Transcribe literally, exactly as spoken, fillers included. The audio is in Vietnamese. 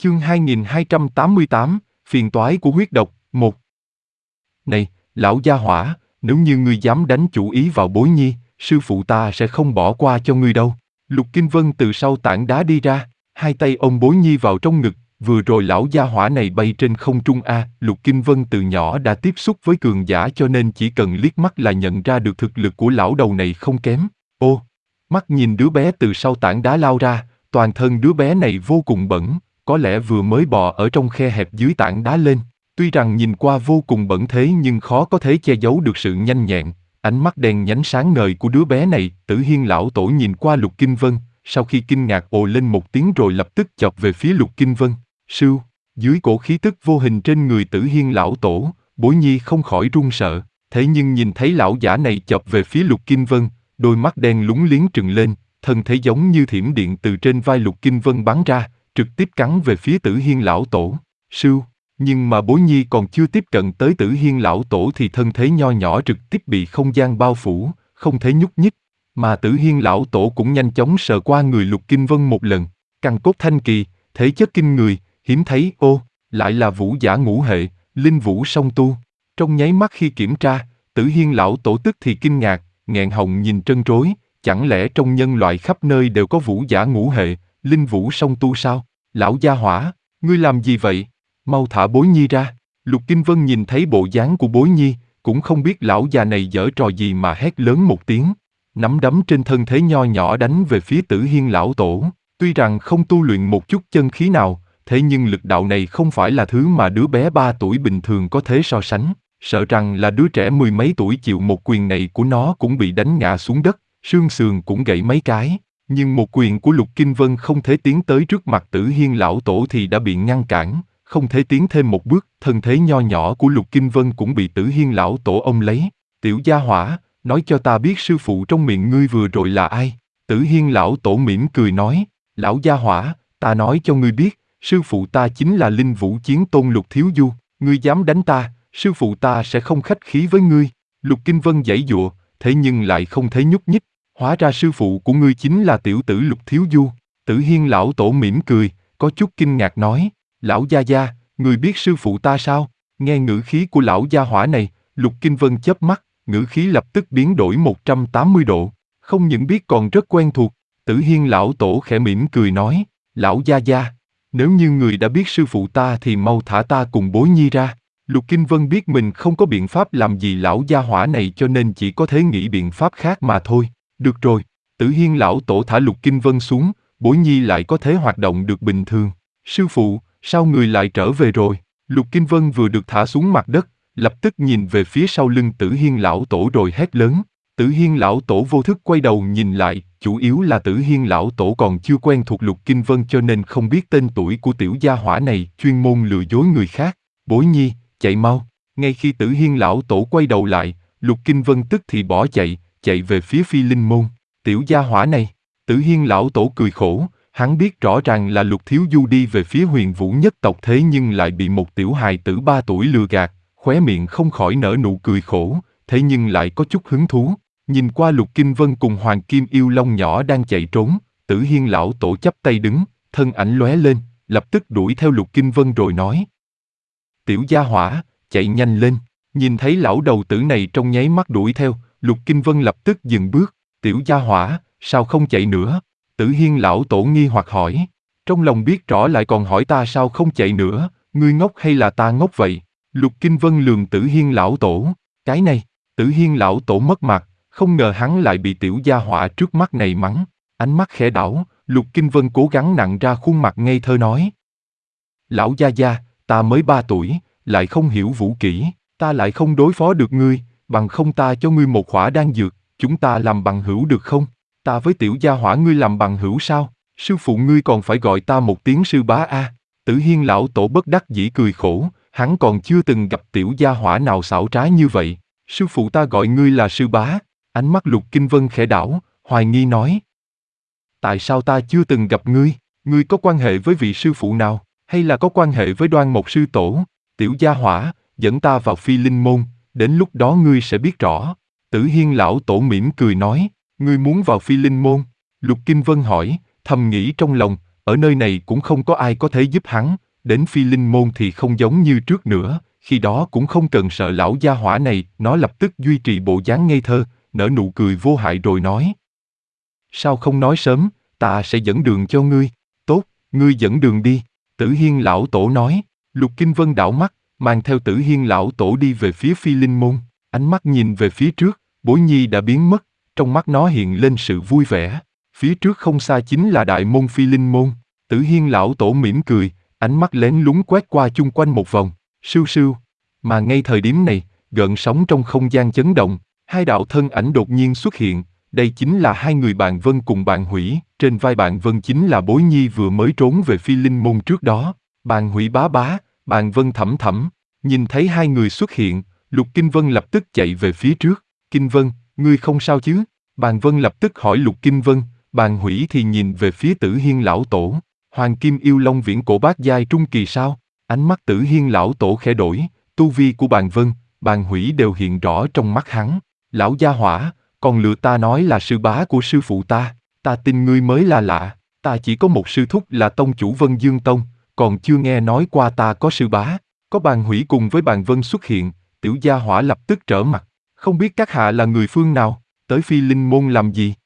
Chương hai nghìn hai trăm tám mươi tám, phiền toái của huyết độc, một. Này, lão gia hỏa, nếu như ngươi dám đánh chủ ý vào Bối Nhi, sư phụ ta sẽ không bỏ qua cho ngươi đâu. Lục Kinh Vân từ sau tảng đá đi ra, hai tay ôm Bối Nhi vào trong ngực, vừa rồi lão gia hỏa này bay trên không trung a, Lục Kinh Vân từ nhỏ đã tiếp xúc với cường giả cho nên chỉ cần liếc mắt là nhận ra được thực lực của lão đầu này không kém. Ô, mắt nhìn đứa bé từ sau tảng đá lao ra, toàn thân đứa bé này vô cùng bẩn, có lẽ vừa mới bò ở trong khe hẹp dưới tảng đá lên. Tuy rằng nhìn qua vô cùng bẩn thế nhưng khó có thể che giấu được sự nhanh nhẹn, ánh mắt đen nhánh sáng ngời của đứa bé này. Tử Hiên lão tổ nhìn qua Lục Kinh Vân, sau khi kinh ngạc ồ lên một tiếng rồi lập tức chọc về phía Lục Kinh Vân. Sưu, dưới cổ khí tức vô hình trên người Tử Hiên lão tổ, Bối Nhi không khỏi run sợ, thế nhưng nhìn thấy lão giả này chọc về phía Lục Kinh Vân, đôi mắt đen lúng liếng trừng lên, thân thể giống như thiểm điện từ trên vai Lục Kinh Vân bắn ra, trực tiếp cắn về phía Tử Hiên lão tổ. Sưu, nhưng mà Bối Nhi còn chưa tiếp cận tới Tử Hiên lão tổ thì thân thể nho nhỏ trực tiếp bị không gian bao phủ, không thể nhúc nhích, mà Tử Hiên lão tổ cũng nhanh chóng sờ qua người Lục Kinh Vân một lần, căn cốt thanh kỳ, thể chất kinh người, hiếm thấy. Ô, lại là vũ giả ngũ hệ, linh vũ song tu. Trong nháy mắt khi kiểm tra, Tử Hiên lão tổ tức thì kinh ngạc, nghẹn họng nhìn trân trối, chẳng lẽ trong nhân loại khắp nơi đều có vũ giả ngũ hệ, linh vũ song tu sao? Lão gia hỏa, ngươi làm gì vậy? Mau thả Bối Nhi ra. Lục Kinh Vân nhìn thấy bộ dáng của Bối Nhi, cũng không biết lão già này giở trò gì mà hét lớn một tiếng, nắm đấm trên thân thể nho nhỏ đánh về phía Tử Hiên lão tổ. Tuy rằng không tu luyện một chút chân khí nào, thế nhưng lực đạo này không phải là thứ mà đứa bé ba tuổi bình thường có thể so sánh. Sợ rằng là đứa trẻ mười mấy tuổi chịu một quyền này của nó cũng bị đánh ngã xuống đất, xương sườn cũng gãy mấy cái. Nhưng một quyền của Lục Kinh Vân không thể tiến tới trước mặt Tử Hiên lão tổ thì đã bị ngăn cản, không thể tiến thêm một bước. Thân thế nho nhỏ của Lục Kinh Vân cũng bị Tử Hiên lão tổ ôm lấy. Tiểu gia hỏa, nói cho ta biết sư phụ trong miệng ngươi vừa rồi là ai? Tử Hiên lão tổ mỉm cười nói, lão gia hỏa, ta nói cho ngươi biết, sư phụ ta chính là Linh Vũ Chiến Tôn Lục Thiếu Du, ngươi dám đánh ta, sư phụ ta sẽ không khách khí với ngươi. Lục Kinh Vân giãy giụa, thế nhưng lại không thể nhúc nhích. Hóa ra sư phụ của ngươi chính là tiểu tử Lục Thiếu Du. Tử Hiên lão tổ mỉm cười, có chút kinh ngạc nói, lão gia gia, ngươi biết sư phụ ta sao? Nghe ngữ khí của lão gia hỏa này, Lục Kinh Vân chớp mắt, ngữ khí lập tức biến đổi một trăm tám mươi độ, không những biết còn rất quen thuộc. Tử Hiên lão tổ khẽ mỉm cười nói, lão gia gia, nếu như người đã biết sư phụ ta thì mau thả ta cùng Bối Nhi ra. Lục Kinh Vân biết mình không có biện pháp làm gì lão gia hỏa này cho nên chỉ có thể nghĩ biện pháp khác mà thôi. Được rồi, Tử Hiên lão tổ thả Lục Kinh Vân xuống, Bối Nhi lại có thể hoạt động được bình thường. Sư phụ, sao người lại trở về rồi? Lục Kinh Vân vừa được thả xuống mặt đất, lập tức nhìn về phía sau lưng Tử Hiên lão tổ rồi hét lớn. Tử Hiên lão tổ vô thức quay đầu nhìn lại, chủ yếu là Tử Hiên lão tổ còn chưa quen thuộc Lục Kinh Vân cho nên không biết tên tuổi của tiểu gia hỏa này, chuyên môn lừa dối người khác. Bối Nhi, chạy mau. Ngay khi Tử Hiên lão tổ quay đầu lại, Lục Kinh Vân tức thì bỏ chạy, chạy về phía Phi Linh Môn. Tiểu gia hỏa này, Tử Hiên lão tổ cười khổ, hắn biết rõ ràng là Lục Thiếu Du đi về phía Huyền Vũ nhất tộc thế nhưng lại bị một tiểu hài tử ba tuổi lừa gạt, khóe miệng không khỏi nở nụ cười khổ, thế nhưng lại có chút hứng thú. Nhìn qua Lục Kinh Vân cùng Hoàng Kim Yêu Long nhỏ đang chạy trốn, Tử Hiên lão tổ chắp tay đứng, thân ảnh lóe lên, lập tức đuổi theo Lục Kinh Vân rồi nói. Tiểu gia hỏa, chạy nhanh lên. Nhìn thấy lão đầu tử này trong nháy mắt đuổi theo, Lục Kinh Vân lập tức dừng bước. Tiểu gia hỏa, sao không chạy nữa? Tử Hiên lão tổ nghi hoặc hỏi. Trong lòng biết rõ lại còn hỏi ta sao không chạy nữa, ngươi ngốc hay là ta ngốc vậy? Lục Kinh Vân lườm Tử Hiên lão tổ. Cái này, Tử Hiên lão tổ mất mặt, không ngờ hắn lại bị tiểu gia hỏa trước mắt này mắng. Ánh mắt khẽ đảo, Lục Kinh Vân cố gắng nặn ra khuôn mặt ngây thơ nói. Lão gia gia, ta mới ba tuổi, lại không hiểu vũ kỹ, ta lại không đối phó được ngươi, bằng không ta cho ngươi một khỏa đan dược, chúng ta làm bằng hữu được không? Ta với tiểu gia hỏa ngươi làm bằng hữu sao? Sư phụ ngươi còn phải gọi ta một tiếng sư bá a. Tử Hiên lão tổ bất đắc dĩ cười khổ, hắn còn chưa từng gặp tiểu gia hỏa nào xảo trá như vậy. Sư phụ ta gọi ngươi là sư bá. Ánh mắt Lục Kinh Vân khẽ đảo, hoài nghi nói. Tại sao ta chưa từng gặp ngươi? Ngươi có quan hệ với vị sư phụ nào? Hay là có quan hệ với Đoan Mộc sư tổ? Tiểu gia hỏa, dẫn ta vào Phi Linh Môn, đến lúc đó ngươi sẽ biết rõ. Tử Hiên lão tổ mỉm cười nói, ngươi muốn vào Phi Linh Môn? Lục Kinh Vân hỏi, thầm nghĩ trong lòng, ở nơi này cũng không có ai có thể giúp hắn, đến Phi Linh Môn thì không giống như trước nữa, khi đó cũng không cần sợ lão gia hỏa này, nó lập tức duy trì bộ dáng ngây thơ, nở nụ cười vô hại rồi nói. Sao không nói sớm, ta sẽ dẫn đường cho ngươi. Tốt, ngươi dẫn đường đi, Tử Hiên lão tổ nói. Lục Kinh Vân đảo mắt, mang theo Tử Hiên lão tổ đi về phía Phi Linh Môn, ánh mắt nhìn về phía trước, Bối Nhi đã biến mất, trong mắt nó hiện lên sự vui vẻ. Phía trước không xa chính là đại môn Phi Linh Môn. Tử Hiên lão tổ mỉm cười, ánh mắt lén lúng quét qua chung quanh một vòng, sưu sưu. Mà ngay thời điểm này, gợn sóng trong không gian chấn động, hai đạo thân ảnh đột nhiên xuất hiện, đây chính là hai người bạn Vân cùng bạn Hủy, trên vai bạn Vân chính là Bối Nhi vừa mới trốn về Phi Linh Môn trước đó. Bạn Hủy bá bá, bạn Vân thẩm thẩm, nhìn thấy hai người xuất hiện, Lục Kinh Vân lập tức chạy về phía trước. Kinh Vân, ngươi không sao chứ? Bạn Vân lập tức hỏi Lục Kinh Vân, bạn Hủy thì nhìn về phía Tử Hiên lão tổ. Hoàng Kim Yêu Long viễn cổ bát giai trung kỳ sao? Ánh mắt Tử Hiên lão tổ khẽ đổi, tu vi của bạn Vân, bạn Hủy đều hiện rõ trong mắt hắn. Lão gia hỏa, còn lừa ta nói là sư bá của sư phụ ta, ta tin ngươi mới là lạ, ta chỉ có một sư thúc là tông chủ Vân Dương Tông, còn chưa nghe nói qua ta có sư bá. Có bạn Hủy cùng với bạn Vân xuất hiện, tiểu gia hỏa lập tức trở mặt, không biết các hạ là người phương nào, tới Phi Linh Môn làm gì?